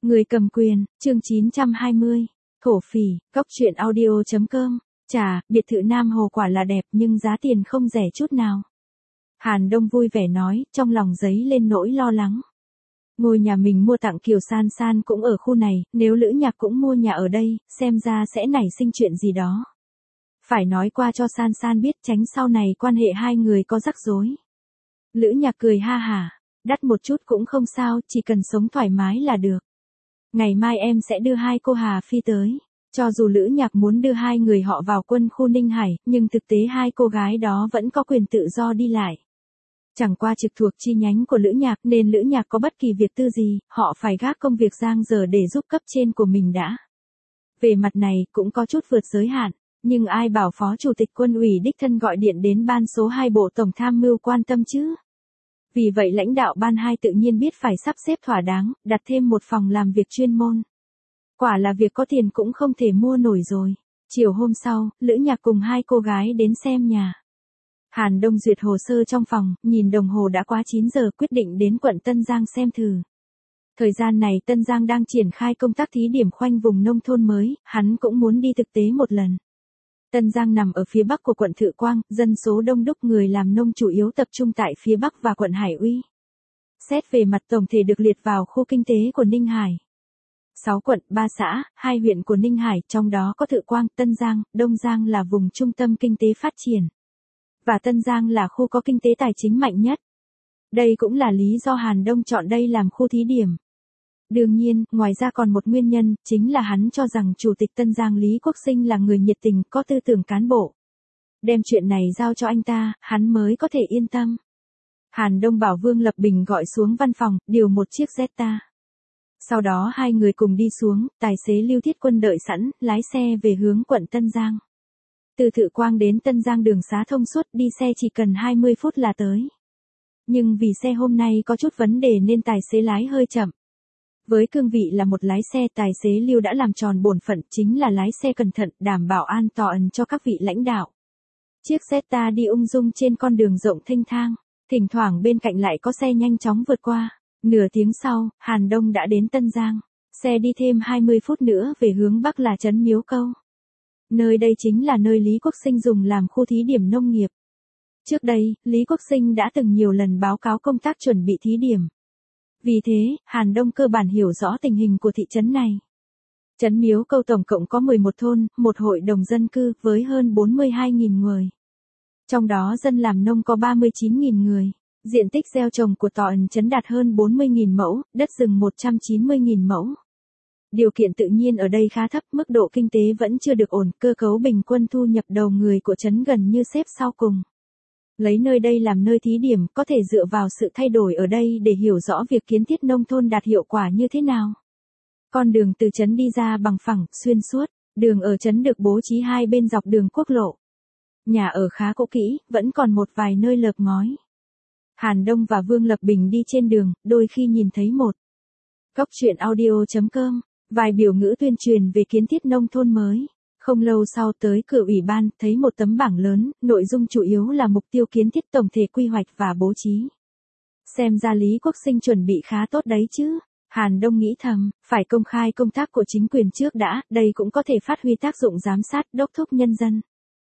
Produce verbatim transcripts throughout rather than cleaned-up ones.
Người cầm quyền, chương chín trăm hai mươi. Thổ phỉ, góc truyện audio chấm com. Chà, biệt thự Nam Hồ quả là đẹp nhưng giá tiền không rẻ chút nào. Hàn Đông vui vẻ nói, trong lòng dấy lên nỗi lo lắng. Ngôi nhà mình mua tặng Kiều San San cũng ở khu này, nếu Lữ Nhạc cũng mua nhà ở đây, xem ra sẽ nảy sinh chuyện gì đó. Phải nói qua cho San San biết tránh sau này quan hệ hai người có rắc rối. Lữ Nhạc cười ha hả, đắt một chút cũng không sao, chỉ cần sống thoải mái là được. Ngày mai em sẽ đưa hai cô Hà Phi tới. Cho dù Lữ Nhạc muốn đưa hai người họ vào quân khu Ninh Hải, nhưng thực tế hai cô gái đó vẫn có quyền tự do đi lại. Chẳng qua trực thuộc chi nhánh của Lữ Nhạc nên Lữ Nhạc có bất kỳ việc tư gì, họ phải gác công việc giang dở để giúp cấp trên của mình đã. Về mặt này cũng có chút vượt giới hạn, nhưng ai bảo Phó Chủ tịch Quân ủy đích thân gọi điện đến ban số hai Bộ Tổng Tham mưu quan tâm chứ. Vì vậy lãnh đạo ban hai tự nhiên biết phải sắp xếp thỏa đáng, đặt thêm một phòng làm việc chuyên môn. Quả là việc có tiền cũng không thể mua nổi rồi. Chiều hôm sau, Lữ Nhạc cùng hai cô gái đến xem nhà. Hàn Đông duyệt hồ sơ trong phòng, nhìn đồng hồ đã quá chín giờ quyết định đến quận Tân Giang xem thử. Thời gian này Tân Giang đang triển khai công tác thí điểm khoanh vùng nông thôn mới, hắn cũng muốn đi thực tế một lần. Tân Giang nằm ở phía bắc của quận Thự Quang, dân số đông đúc, người làm nông chủ yếu tập trung tại phía bắc và quận Hải Uy. Xét về mặt tổng thể được liệt vào khu kinh tế của Ninh Hải. sáu quận, ba xã, hai huyện của Ninh Hải, trong đó có Thự Quang, Tân Giang, Đông Giang là vùng trung tâm kinh tế phát triển. Và Tân Giang là khu có kinh tế tài chính mạnh nhất. Đây cũng là lý do Hàn Đông chọn đây làm khu thí điểm. Đương nhiên, ngoài ra còn một nguyên nhân, chính là hắn cho rằng Chủ tịch Tân Giang Lý Quốc Sinh là người nhiệt tình, có tư tưởng cán bộ. Đem chuyện này giao cho anh ta, hắn mới có thể yên tâm. Hàn Đông bảo Vương Lập Bình gọi xuống văn phòng, điều một chiếc Zeta. Sau đó hai người cùng đi xuống, tài xế Lưu Thiết Quân đợi sẵn, lái xe về hướng quận Tân Giang. Từ Thự Quang đến Tân Giang đường xá thông suốt, đi xe chỉ cần hai mươi phút là tới. Nhưng vì xe hôm nay có chút vấn đề nên tài xế lái hơi chậm. Với cương vị là một lái xe, tài xế Lưu đã làm tròn bổn phận, chính là lái xe cẩn thận, đảm bảo an toàn cho các vị lãnh đạo. Chiếc Zeta đi ung dung trên con đường rộng thênh thang, thỉnh thoảng bên cạnh lại có xe nhanh chóng vượt qua. Nửa tiếng sau, Hàn Đông đã đến Tân Giang. Xe đi thêm hai mươi phút nữa về hướng bắc là trấn Miếu Câu. Nơi đây chính là nơi Lý Quốc Sinh dùng làm khu thí điểm nông nghiệp. Trước đây, Lý Quốc Sinh đã từng nhiều lần báo cáo công tác chuẩn bị thí điểm. Vì thế, Hàn Đông cơ bản hiểu rõ tình hình của thị trấn này. Trấn Miếu Câu tổng cộng có mười một thôn, một hội đồng dân cư với hơn bốn mươi hai nghìn người. Trong đó dân làm nông có ba mươi chín nghìn người. Diện tích gieo trồng của toàn trấn đạt hơn bốn mươi nghìn mẫu, đất rừng một trăm chín mươi nghìn mẫu. Điều kiện tự nhiên ở đây khá thấp, mức độ kinh tế vẫn chưa được ổn, cơ cấu bình quân thu nhập đầu người của trấn gần như xếp sau cùng. Lấy nơi đây làm nơi thí điểm, có thể dựa vào sự thay đổi ở đây để hiểu rõ việc kiến thiết nông thôn đạt hiệu quả như thế nào. Con đường từ trấn đi ra bằng phẳng, xuyên suốt, đường ở trấn được bố trí hai bên dọc đường quốc lộ. Nhà ở khá cũ kỹ, vẫn còn một vài nơi lợp ngói. Hàn Đông và Vương Lập Bình đi trên đường, đôi khi nhìn thấy một góc truyện audio chấm com, vài biểu ngữ tuyên truyền về kiến thiết nông thôn mới. Không lâu sau tới cửa ủy ban, thấy một tấm bảng lớn, nội dung chủ yếu là mục tiêu kiến thiết tổng thể quy hoạch và bố trí. Xem ra Lý Quốc Sinh chuẩn bị khá tốt đấy chứ. Hàn Đông nghĩ thầm, phải công khai công tác của chính quyền trước đã, đây cũng có thể phát huy tác dụng giám sát, đốc thúc nhân dân.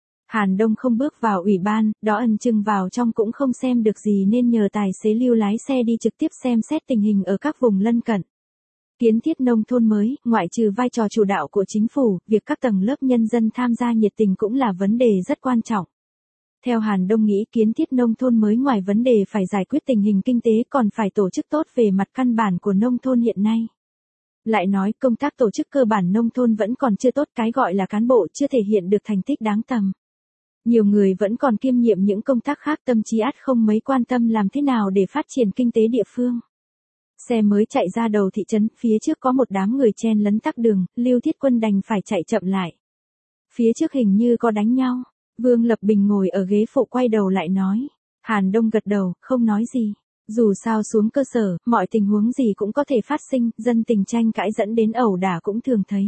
Hàn Đông không bước vào ủy ban, đó ẩn chừng vào trong cũng không xem được gì nên nhờ tài xế Lưu lái xe đi trực tiếp xem xét tình hình ở các vùng lân cận. Kiến thiết nông thôn mới, ngoại trừ vai trò chủ đạo của chính phủ, việc các tầng lớp nhân dân tham gia nhiệt tình cũng là vấn đề rất quan trọng. Theo Hàn Đông nghĩ kiến thiết nông thôn mới ngoài vấn đề phải giải quyết tình hình kinh tế còn phải tổ chức tốt về mặt căn bản của nông thôn hiện nay. Lại nói công tác tổ chức cơ bản nông thôn vẫn còn chưa tốt, cái gọi là cán bộ chưa thể hiện được thành tích đáng tầm. Nhiều người vẫn còn kiêm nhiệm những công tác khác, tâm trí ắt không mấy quan tâm làm thế nào để phát triển kinh tế địa phương. Xe mới chạy ra đầu thị trấn, phía trước có một đám người chen lấn tắc đường, Lưu Thiết Quân đành phải chạy chậm lại. Phía trước hình như có đánh nhau, Vương Lập Bình ngồi ở ghế phụ quay đầu lại nói. Hàn Đông gật đầu, không nói gì. Dù sao xuống cơ sở, mọi tình huống gì cũng có thể phát sinh, dân tình tranh cãi dẫn đến ẩu đả cũng thường thấy.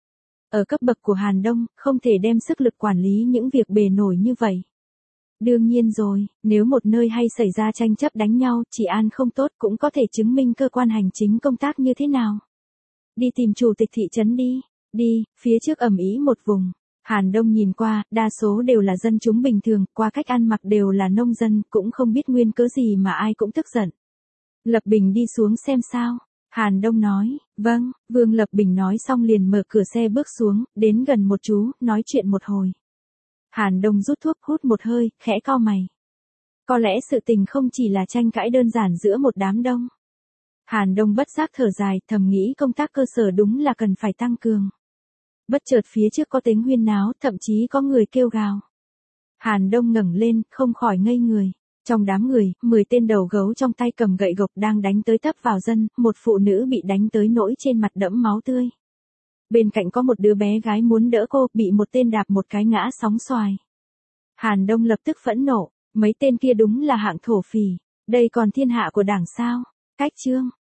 Ở cấp bậc của Hàn Đông, không thể đem sức lực quản lý những việc bề nổi như vậy. Đương nhiên rồi, nếu một nơi hay xảy ra tranh chấp đánh nhau, trị an không tốt cũng có thể chứng minh cơ quan hành chính công tác như thế nào. đi tìm chủ tịch thị trấn đi, đi, phía trước ầm ĩ một vùng. Hàn Đông nhìn qua, đa số đều là dân chúng bình thường, qua cách ăn mặc đều là nông dân, cũng không biết nguyên cớ gì mà ai cũng tức giận. Lập Bình đi xuống xem sao. Hàn Đông nói, vâng, Vương Lập Bình nói xong liền mở cửa xe bước xuống, đến gần một chú, nói chuyện một hồi. Hàn Đông rút thuốc hút một hơi, khẽ cau mày. Có lẽ sự tình không chỉ là tranh cãi đơn giản giữa một đám đông. Hàn Đông bất giác thở dài, thầm nghĩ công tác cơ sở đúng là cần phải tăng cường. Bất chợt phía trước có tiếng huyên náo, thậm chí có người kêu gào. Hàn Đông ngẩng lên, không khỏi ngây người. Trong đám người, mười tên đầu gấu trong tay cầm gậy gộc đang đánh tới tấp vào dân, một phụ nữ bị đánh tới nỗi trên mặt đẫm máu tươi. Bên cạnh có một đứa bé gái muốn đỡ cô, bị một tên đạp một cái ngã sóng xoài. Hàn Đông lập tức phẫn nộ, mấy tên kia đúng là hạng thổ phỉ, đây còn thiên hạ của đảng sao? Cách chương